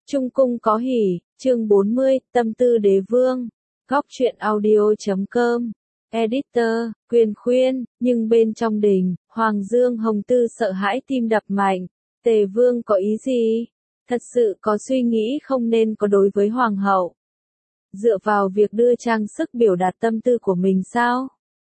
Trung cung có hỉ, chương 40, tâm tư đế vương. Góc truyện audio.com. Editor, Quyền khuyên, nhưng bên trong đình, Hoàng Dương Hồng Tư sợ hãi tim đập mạnh. Tề vương có ý gì? Thật sự có suy nghĩ không nên có đối với Hoàng hậu. Dựa vào việc đưa trang sức biểu đạt tâm tư của mình sao?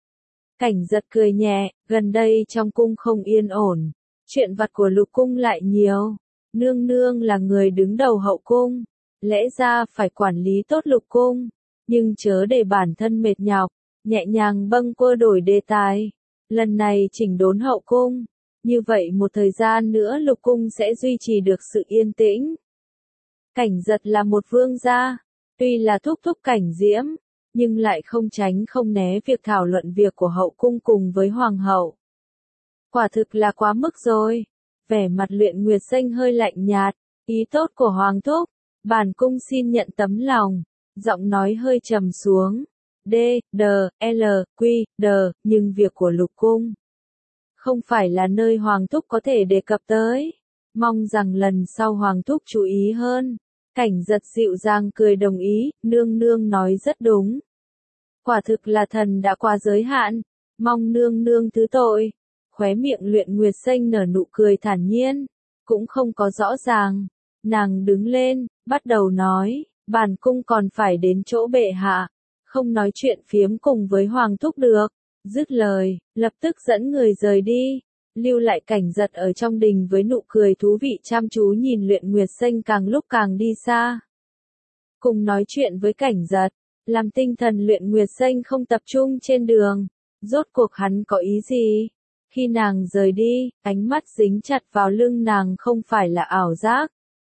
Cảnh Giật cười nhẹ, gần đây trong cung không yên ổn. Chuyện vặt của lục cung lại nhiều. Nương nương là người đứng đầu hậu cung, lẽ ra phải quản lý tốt lục cung, nhưng chớ để bản thân mệt nhọc, nhẹ nhàng bâng quơ đổi đề tài. Lần này chỉnh đốn hậu cung, như vậy một thời gian nữa lục cung sẽ duy trì được sự yên tĩnh. Cảnh Giật là một vương gia, tuy là thúc thúc Cảnh Diễm, nhưng lại không tránh không né việc thảo luận việc của hậu cung cùng với hoàng hậu. Quả thực là quá mức rồi. Vẻ mặt Luyện Nguyệt Xanh hơi lạnh nhạt, ý tốt của Hoàng thúc, bản cung xin nhận tấm lòng, giọng nói hơi trầm xuống. D, D, L, Q, D, nhưng việc của lục cung không phải là nơi Hoàng thúc có thể đề cập tới. Mong rằng lần sau Hoàng thúc chú ý hơn. Cảnh Giật dịu dàng cười đồng ý, nương nương nói rất đúng. Quả thực là thần đã qua giới hạn, mong nương nương thứ tội. Khóe miệng Luyện Nguyệt Xanh nở nụ cười thản nhiên, cũng không có rõ ràng. Nàng đứng lên, bắt đầu nói, bản cung còn phải đến chỗ bệ hạ, không nói chuyện phiếm cùng với Hoàng thúc được. Dứt lời, lập tức dẫn người rời đi, lưu lại Cảnh Giật ở trong đình với nụ cười thú vị chăm chú nhìn Luyện Nguyệt Xanh càng lúc càng đi xa. Cùng nói chuyện với Cảnh Giật, làm tinh thần Luyện Nguyệt Xanh không tập trung trên đường. Rốt cuộc hắn có ý gì? Khi nàng rời đi, ánh mắt dính chặt vào lưng nàng không phải là ảo giác.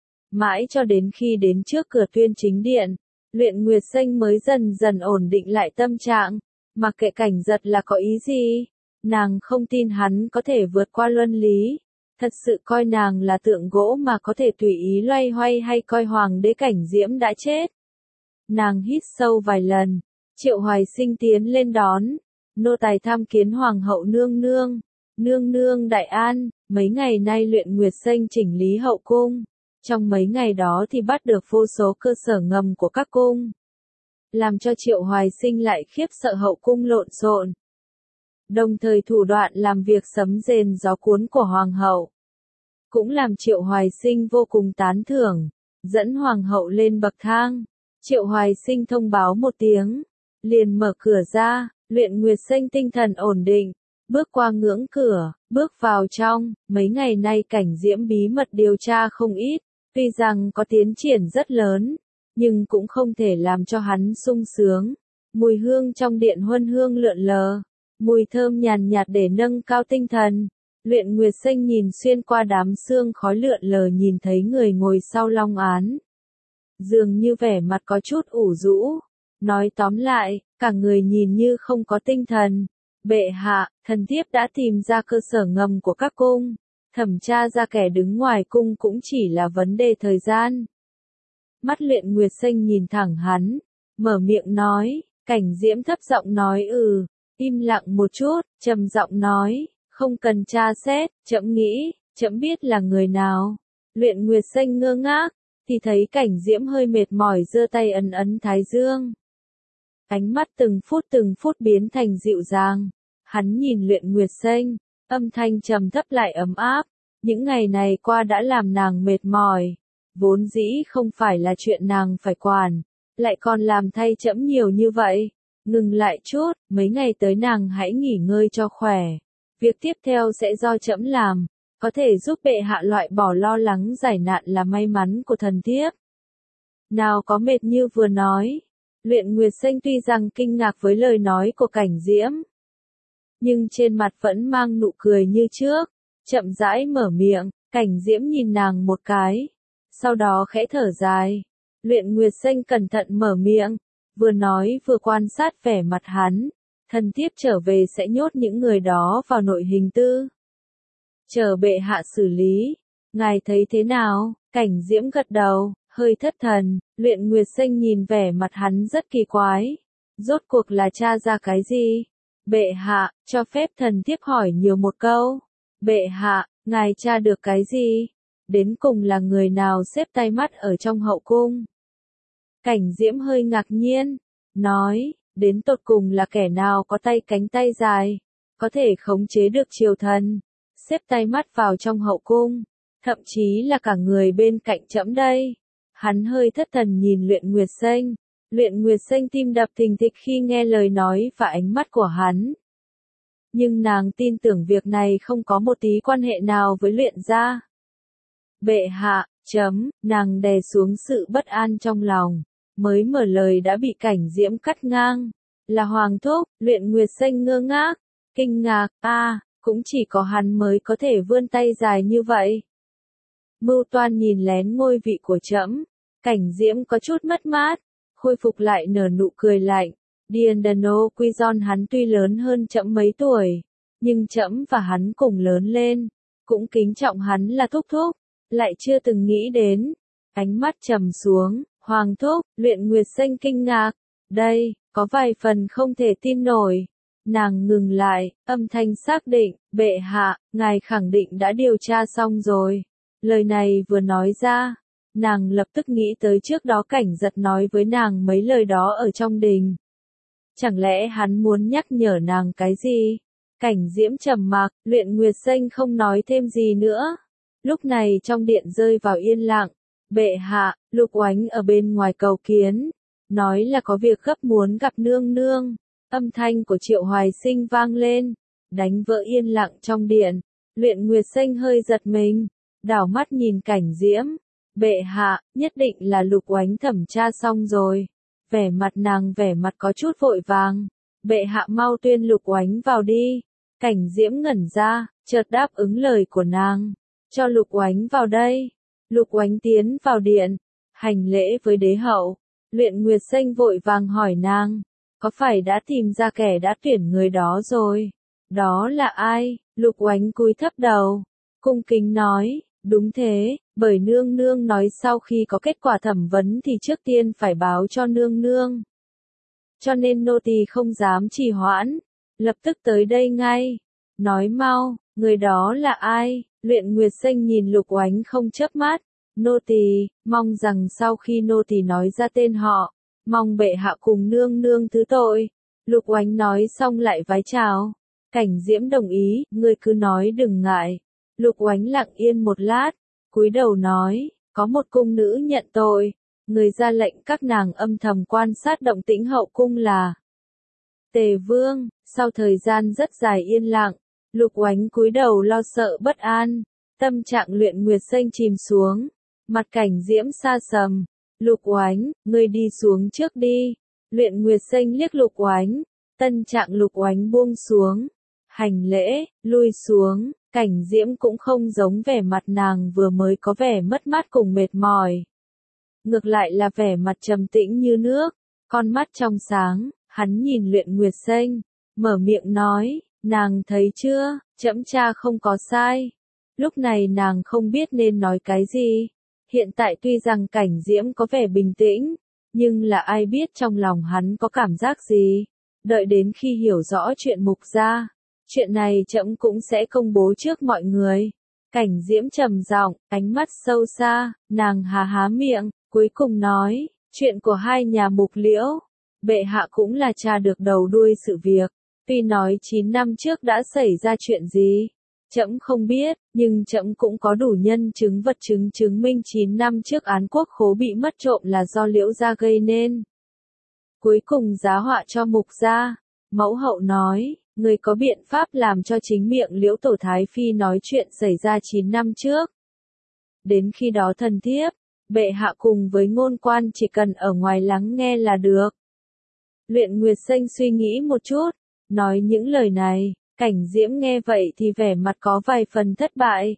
Mãi cho đến khi đến trước cửa Tuyên Chính Điện, Luyện Nguyệt Xanh mới dần dần ổn định lại tâm trạng. Mặc kệ Cảnh Giật là có ý gì, nàng không tin hắn có thể vượt qua luân lý. Thật sự coi nàng là tượng gỗ mà có thể tùy ý loay hoay hay coi Hoàng đế Cảnh Diễm đã chết. Nàng hít sâu vài lần, Triệu Hoài Sinh tiến lên đón. Nô tài tham kiến Hoàng hậu nương nương. Nương nương đại an, mấy ngày nay Luyện Nguyệt Xanh chỉnh lý hậu cung. Trong mấy ngày đó thì bắt được vô số cơ sở ngầm của các cung. Làm cho Triệu Hoài Sinh lại khiếp sợ hậu cung lộn xộn. Đồng thời thủ đoạn làm việc sấm rền gió cuốn của Hoàng hậu. Cũng làm Triệu Hoài Sinh vô cùng tán thưởng, dẫn Hoàng hậu lên bậc thang. Triệu Hoài Sinh thông báo một tiếng, liền mở cửa ra, Luyện Nguyệt Xanh tinh thần ổn định. Bước qua ngưỡng cửa, bước vào trong, mấy ngày nay Cảnh Diễm bí mật điều tra không ít, tuy rằng có tiến triển rất lớn, nhưng cũng không thể làm cho hắn sung sướng. Mùi hương trong điện huân hương lượn lờ, mùi thơm nhàn nhạt để nâng cao tinh thần. Luyện Nguyệt Xanh nhìn xuyên qua đám sương khói lượn lờ nhìn thấy người ngồi sau long án. Dường như vẻ mặt có chút ủ rũ, nói tóm lại, cả người nhìn như không có tinh thần. Bệ hạ, thần thiếp đã tìm ra cơ sở ngầm của các cung, thẩm tra ra kẻ đứng ngoài cung cũng chỉ là vấn đề thời gian. Mắt Luyện Nguyệt Xanh nhìn thẳng hắn, mở miệng nói. Cảnh Diễm thấp giọng nói im lặng một chút, trầm giọng nói, không cần tra xét, trẫm nghĩ, trẫm biết là người nào. Luyện Nguyệt Xanh ngơ ngác, thì thấy Cảnh Diễm hơi mệt mỏi giơ tay ấn ấn thái dương. Ánh mắt từng phút biến thành dịu dàng. Hắn nhìn Luyện Nguyệt Xanh, âm thanh trầm thấp lại ấm áp. Những ngày này qua đã làm nàng mệt mỏi. Vốn dĩ không phải là chuyện nàng phải quản, lại còn làm thay trẫm nhiều như vậy. Ngừng lại chút, mấy ngày tới nàng hãy nghỉ ngơi cho khỏe. Việc tiếp theo sẽ do trẫm làm, có thể giúp bệ hạ loại bỏ lo lắng giải nạn là may mắn của thần thiếp. Nào có mệt như vừa nói. Luyện Nguyệt Xanh tuy rằng kinh ngạc với lời nói của Cảnh Diễm, nhưng trên mặt vẫn mang nụ cười như trước, chậm rãi mở miệng. Cảnh Diễm nhìn nàng một cái, sau đó khẽ thở dài. Luyện Nguyệt Xanh cẩn thận mở miệng, vừa nói vừa quan sát vẻ mặt hắn. Thần thiếp trở về sẽ nhốt những người đó vào nội hình tư, chờ bệ hạ xử lý. Ngài thấy thế nào? Cảnh Diễm gật đầu, hơi thất thần. Luyện Nguyệt Xanh nhìn vẻ mặt hắn rất kỳ quái. Rốt cuộc là tra ra cái gì? Bệ hạ, cho phép thần thiếp hỏi nhiều một câu. Bệ hạ, ngài tra được cái gì? đến cùng là người nào xếp tay mắt ở trong hậu cung? Cảnh Diễm hơi ngạc nhiên, nói, đến tột cùng là kẻ nào có tay cánh tay dài, có thể khống chế được triều thần, xếp tay mắt vào trong hậu cung, thậm chí là cả người bên cạnh trẫm đây. Hắn hơi thất thần nhìn Luyện Nguyệt Xanh. Luyện Nguyệt Xanh tim đập thình thịch khi nghe lời nói và ánh mắt của hắn. Nhưng nàng tin tưởng việc này không có một tí quan hệ nào với Luyện gia. Bệ hạ, nàng đè xuống sự bất an trong lòng, mới mở lời đã bị Cảnh Diễm cắt ngang. Là Hoàng thúc. Luyện Nguyệt Xanh ngơ ngác, kinh ngạc, cũng chỉ có hắn mới có thể vươn tay dài như vậy. Mưu toan nhìn lén ngôi vị của trẫm. Cảnh Diễm có chút mất mát, khôi phục lại nở nụ cười lạnh. Diendano Quizon hắn tuy lớn hơn trẫm mấy tuổi, nhưng trẫm và hắn cùng lớn lên, cũng kính trọng hắn là thúc thúc, lại chưa từng nghĩ đến. Ánh mắt trầm xuống, Hoàng thúc. Luyện Nguyệt Xanh kinh ngạc, đây, có vài phần không thể tin nổi. Nàng ngừng lại, âm thanh xác định, bệ hạ, ngài khẳng định đã điều tra xong rồi. Lời này vừa nói ra, nàng lập tức nghĩ tới trước đó Cảnh Giật nói với nàng mấy lời đó ở trong đình. Chẳng lẽ hắn muốn nhắc nhở nàng cái gì? Cảnh Diễm trầm mặc, Luyện Nguyệt Xanh không nói thêm gì nữa. Lúc này trong điện rơi vào yên lặng. Bệ hạ, Lục Oánh ở bên ngoài cầu kiến, nói là có việc gấp muốn gặp nương nương. Âm thanh của Triệu Hoài Sinh vang lên, đánh vỡ yên lặng trong điện. Luyện Nguyệt Xanh hơi giật mình, đảo mắt nhìn Cảnh Diễm. Bệ hạ, nhất định là Lục Oánh thẩm tra xong rồi. Vẻ mặt nàng vẻ mặt có chút vội vàng. Bệ hạ mau tuyên Lục Oánh vào đi. Cảnh Diễm ngẩn ra, chợt đáp ứng lời của nàng. Cho Lục Oánh vào đây. Lục Oánh tiến vào điện, hành lễ với đế hậu. Luyện Nguyệt Xanh vội vàng hỏi nàng, có phải đã tìm ra kẻ đã tuyển người đó rồi? Đó là ai? Lục Oánh cúi thấp đầu, cung kính nói, đúng thế, bởi nương nương nói sau khi có kết quả thẩm vấn thì trước tiên phải báo cho nương nương. Cho nên nô tỳ không dám trì hoãn, lập tức tới đây ngay. Nói mau, người đó là ai? Luyện Nguyệt Xanh nhìn Lục Oánh không chớp mắt. Nô tỳ mong rằng sau khi nô tỳ nói ra tên họ, mong bệ hạ cùng nương nương thứ tội. Lục Oánh nói xong lại vái chào. Cảnh Diễm đồng ý, ngươi cứ nói đừng ngại. Lục Oánh lặng yên một lát, cúi đầu nói, có một cung nữ nhận tội, người ra lệnh các nàng âm thầm quan sát động tĩnh hậu cung là Tề Vương. Sau thời gian rất dài yên lặng, Lục Oánh cúi đầu lo sợ bất an, tâm trạng Luyện Nguyệt Xanh chìm xuống, mặt Cảnh Diễm xa sầm. Lục Oánh, ngươi đi xuống trước đi. Luyện Nguyệt Xanh liếc Lục Oánh, tâm trạng Lục Oánh buông xuống, hành lễ, lui xuống. Cảnh Diễm cũng không giống vẻ mặt nàng vừa mới có vẻ mất mát cùng mệt mỏi. Ngược lại là vẻ mặt trầm tĩnh như nước, con mắt trong sáng, hắn nhìn Luyện Nguyệt Xanh, mở miệng nói, nàng thấy chưa, trẫm tra không có sai. Lúc này nàng không biết nên nói cái gì. Hiện tại tuy rằng Cảnh Diễm có vẻ bình tĩnh, nhưng là ai biết trong lòng hắn có cảm giác gì. Đợi đến khi hiểu rõ chuyện Mục gia, chuyện này trẫm cũng sẽ công bố trước mọi người. Cảnh Diễm trầm giọng, ánh mắt sâu xa, nàng há há miệng, cuối cùng nói, chuyện của hai nhà Mục Liễu, bệ hạ cũng là tra được đầu đuôi sự việc. Tuy nói 9 năm trước đã xảy ra chuyện gì, trẫm không biết, nhưng trẫm cũng có đủ nhân chứng vật chứng chứng minh 9 năm trước Án Quốc Khố bị mất trộm là do Liễu gia gây nên. Cuối cùng giá họa cho Mục gia. Mẫu hậu nói, người có biện pháp làm cho chính miệng Liễu Tổ Thái Phi nói chuyện xảy ra 9 năm trước. Đến khi đó thần thiếp, bệ hạ cùng với ngôn quan chỉ cần ở ngoài lắng nghe là được. Luyện Nguyệt Xanh suy nghĩ một chút, nói những lời này. Cảnh Diễm nghe vậy thì vẻ mặt có vài phần thất bại.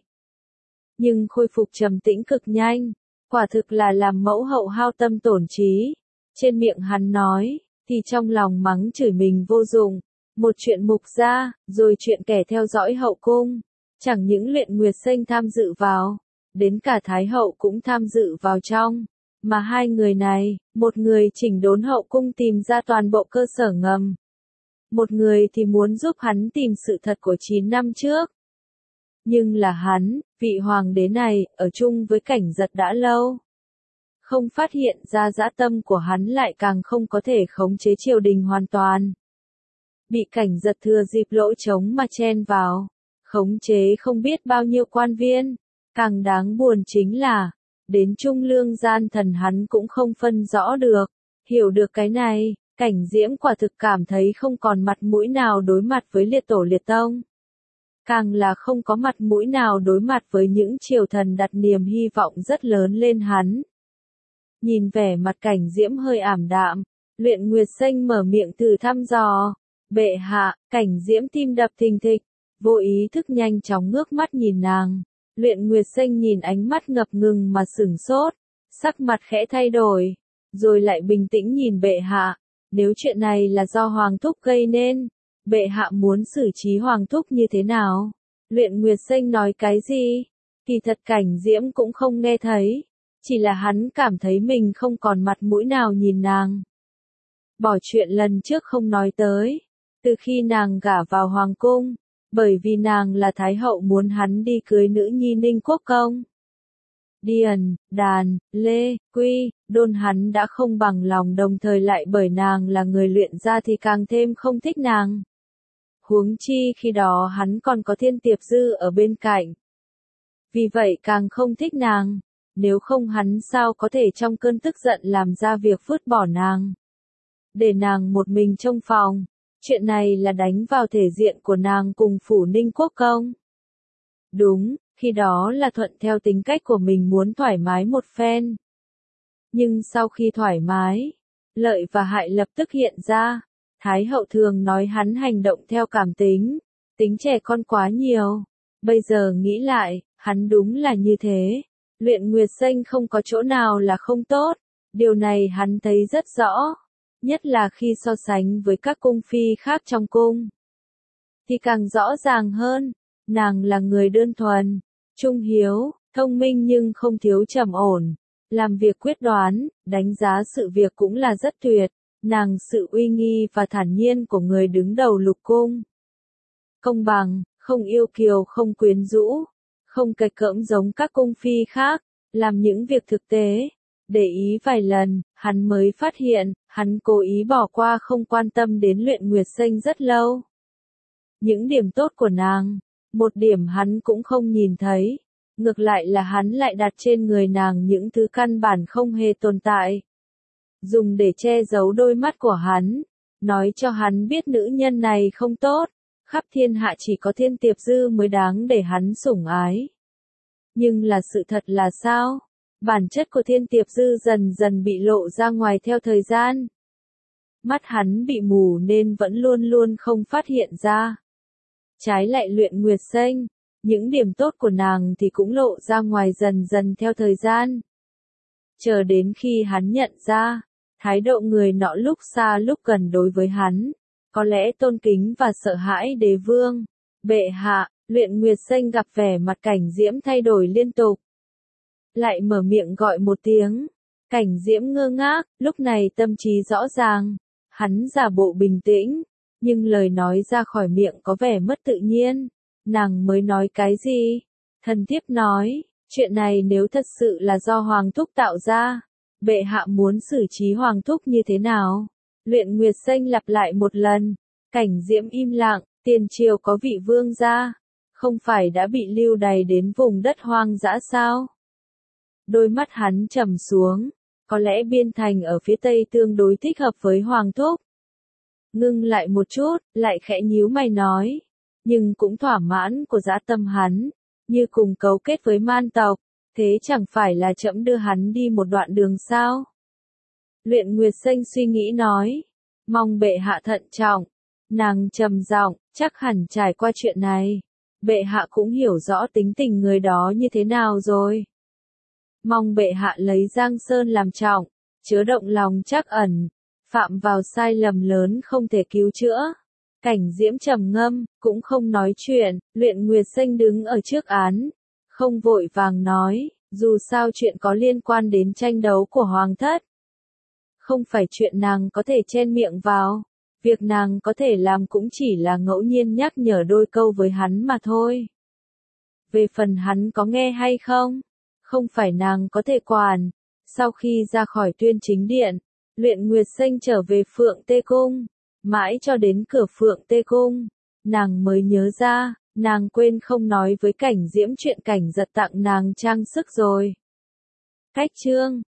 Nhưng khôi phục trầm tĩnh cực nhanh, quả thực là làm mẫu hậu hao tâm tổn trí. Trên miệng hắn nói, thì trong lòng mắng chửi mình vô dụng. Một chuyện Mục gia, rồi chuyện kẻ theo dõi hậu cung. Chẳng những Luyện Nguyệt Xanh tham dự vào, đến cả Thái hậu cũng tham dự vào trong. Mà hai người này, một người chỉnh đốn hậu cung tìm ra toàn bộ cơ sở ngầm. Một người thì muốn giúp hắn tìm sự thật của 9 năm trước. Nhưng là hắn, vị hoàng đế này, ở chung với Cảnh Giật đã lâu. Không phát hiện ra dã tâm của hắn lại càng không có thể khống chế triều đình hoàn toàn. Bị Cảnh Giật thừa dịp lỗ trống mà chen vào, khống chế không biết bao nhiêu quan viên. Càng đáng buồn chính là, đến Trung Lương gian thần hắn cũng không phân rõ được. Hiểu được cái này, Cảnh Diễm quả thực cảm thấy không còn mặt mũi nào đối mặt với liệt tổ liệt tông. Càng là không có mặt mũi nào đối mặt với những triều thần đặt niềm hy vọng rất lớn lên hắn. Nhìn vẻ mặt Cảnh Diễm hơi ảm đạm, Luyện Nguyệt Xanh mở miệng thử thăm dò. Bệ hạ, Cảnh Diễm tim đập thình thịch, vô ý thức nhanh chóng ngước mắt nhìn nàng. Luyện Nguyệt Xanh nhìn ánh mắt ngập ngừng mà sửng sốt, sắc mặt khẽ thay đổi, rồi lại bình tĩnh nhìn bệ hạ. Nếu chuyện này là do Hoàng Thúc gây nên, bệ hạ muốn xử trí Hoàng Thúc như thế nào? Luyện Nguyệt Xanh nói cái gì? Kỳ thật Cảnh Diễm cũng không nghe thấy, chỉ là hắn cảm thấy mình không còn mặt mũi nào nhìn nàng. Bỏ chuyện lần trước không nói tới, từ khi nàng gả vào Hoàng cung, bởi vì nàng là Thái hậu muốn hắn đi cưới nữ nhi Ninh Quốc Công. Điền, Đàn, Lê, Quy, Đôn hắn đã không bằng lòng, đồng thời lại bởi nàng là người luyện ra thì càng thêm không thích nàng. Huống chi khi đó hắn còn có Thiên Tiệp Dư ở bên cạnh. Vì vậy càng không thích nàng, nếu không hắn sao có thể trong cơn tức giận làm ra việc vứt bỏ nàng. Để nàng một mình trong phòng, chuyện này là đánh vào thể diện của nàng cùng phủ Ninh Quốc Công. Đúng, khi đó là thuận theo tính cách của mình muốn thoải mái một phen. Nhưng sau khi thoải mái, lợi và hại lập tức hiện ra. Thái hậu thường nói hắn hành động theo cảm tính, tính trẻ con quá nhiều. Bây giờ nghĩ lại, hắn đúng là như thế. Luyện Nguyệt Xanh không có chỗ nào là không tốt, điều này hắn thấy rất rõ. Nhất là khi so sánh với các cung phi khác trong cung, thì càng rõ ràng hơn. Nàng là người đơn thuần, trung hiếu, thông minh nhưng không thiếu trầm ổn, làm việc quyết đoán, đánh giá sự việc cũng là rất tuyệt. Nàng sự uy nghi và thản nhiên của người đứng đầu lục cung. Công bằng, không yêu kiều, không quyến rũ, không kệch cỡm giống các cung phi khác, làm những việc thực tế. Để ý vài lần, hắn mới phát hiện, hắn cố ý bỏ qua không quan tâm đến Luyện Nguyệt Xanh rất lâu. Những điểm tốt của nàng, một điểm hắn cũng không nhìn thấy. Ngược lại là hắn lại đặt trên người nàng những thứ căn bản không hề tồn tại. Dùng để che giấu đôi mắt của hắn, nói cho hắn biết nữ nhân này không tốt, khắp thiên hạ chỉ có Thiên Tiệp Dư mới đáng để hắn sủng ái. Nhưng là sự thật là sao? Bản chất của Thiên Tiệp Dư dần dần bị lộ ra ngoài theo thời gian. Mắt hắn bị mù nên vẫn luôn luôn không phát hiện ra. Trái lại Luyện Nguyệt Xanh, những điểm tốt của nàng thì cũng lộ ra ngoài dần dần theo thời gian. Chờ đến khi hắn nhận ra, thái độ người nọ lúc xa lúc gần đối với hắn, có lẽ tôn kính và sợ hãi đế vương. Bệ hạ, Luyện Nguyệt Xanh gặp vẻ mặt Cảnh Diễm thay đổi liên tục. Lại mở miệng gọi một tiếng. Cảnh Diễm ngơ ngác, lúc này tâm trí rõ ràng. Hắn giả bộ bình tĩnh, nhưng lời nói ra khỏi miệng có vẻ mất tự nhiên. Nàng mới nói cái gì? Thần thiếp nói, chuyện này nếu thật sự là do Hoàng Thúc tạo ra, bệ hạ muốn xử trí Hoàng Thúc như thế nào? Luyện Nguyệt Xanh lặp lại một lần. Cảnh Diễm im lặng, tiền triều có vị vương gia, không phải đã bị lưu đày đến vùng đất hoang dã sao? Đôi mắt hắn trầm xuống, có lẽ biên thành ở phía tây tương đối thích hợp với Hoàng Thúc. Ngưng lại một chút, lại khẽ nhíu mày nói, nhưng cũng thỏa mãn của dã tâm hắn, như cùng cấu kết với man tộc, thế chẳng phải là trẫm đưa hắn đi một đoạn đường sao? Luyện Nguyệt Xanh suy nghĩ nói, mong bệ hạ thận trọng. Nàng trầm giọng, chắc hẳn trải qua chuyện này, bệ hạ cũng hiểu rõ tính tình người đó như thế nào rồi. Mong bệ hạ lấy Giang Sơn làm trọng, chớ động lòng trắc ẩn, phạm vào sai lầm lớn không thể cứu chữa. Cảnh Diễm trầm ngâm, cũng không nói chuyện. Luyện Nguyệt Xanh đứng ở trước án, không vội vàng nói, dù sao chuyện có liên quan đến tranh đấu của Hoàng thất, không phải chuyện nàng có thể chen miệng vào. Việc nàng có thể làm cũng chỉ là ngẫu nhiên nhắc nhở đôi câu với hắn mà thôi. Về phần hắn có nghe hay không, không phải nàng có thể quản. Sau khi ra khỏi Tuyên Chính Điện, Luyện Nguyệt Xanh trở về Phượng Tê Cung. Mãi cho đến cửa Phượng Tê Cung, nàng mới nhớ ra, nàng quên không nói với Cảnh Diễm chuyện Cảnh Giật tặng nàng trang sức rồi. Cách chương